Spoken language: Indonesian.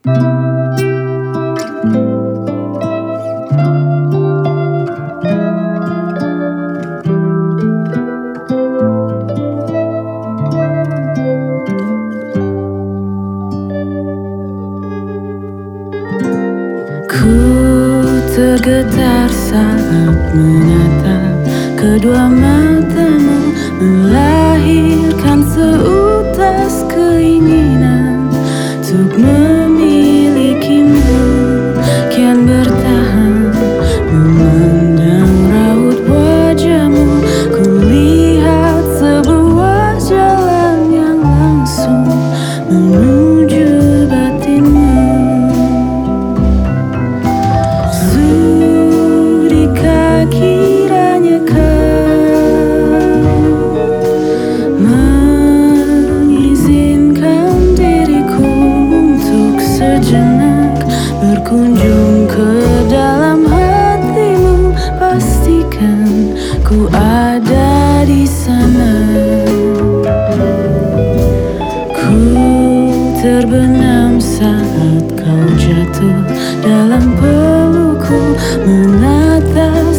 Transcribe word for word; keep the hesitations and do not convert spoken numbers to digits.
Ku tergetar saat menatap kedua matamu, melahirkan seutas keinginan untuk memilikimu. Kian bertahan memandang raut wajahmu, ku lihat sebuah jalan yang langsung menuju batinmu. Sudikah kiranya kau mengizinkan diriku untuk sejenak berkunjung ke dalam hatimu? Pastikan ku ada di sana. Ku terbenam saat kau jatuh dalam pelukku, menatap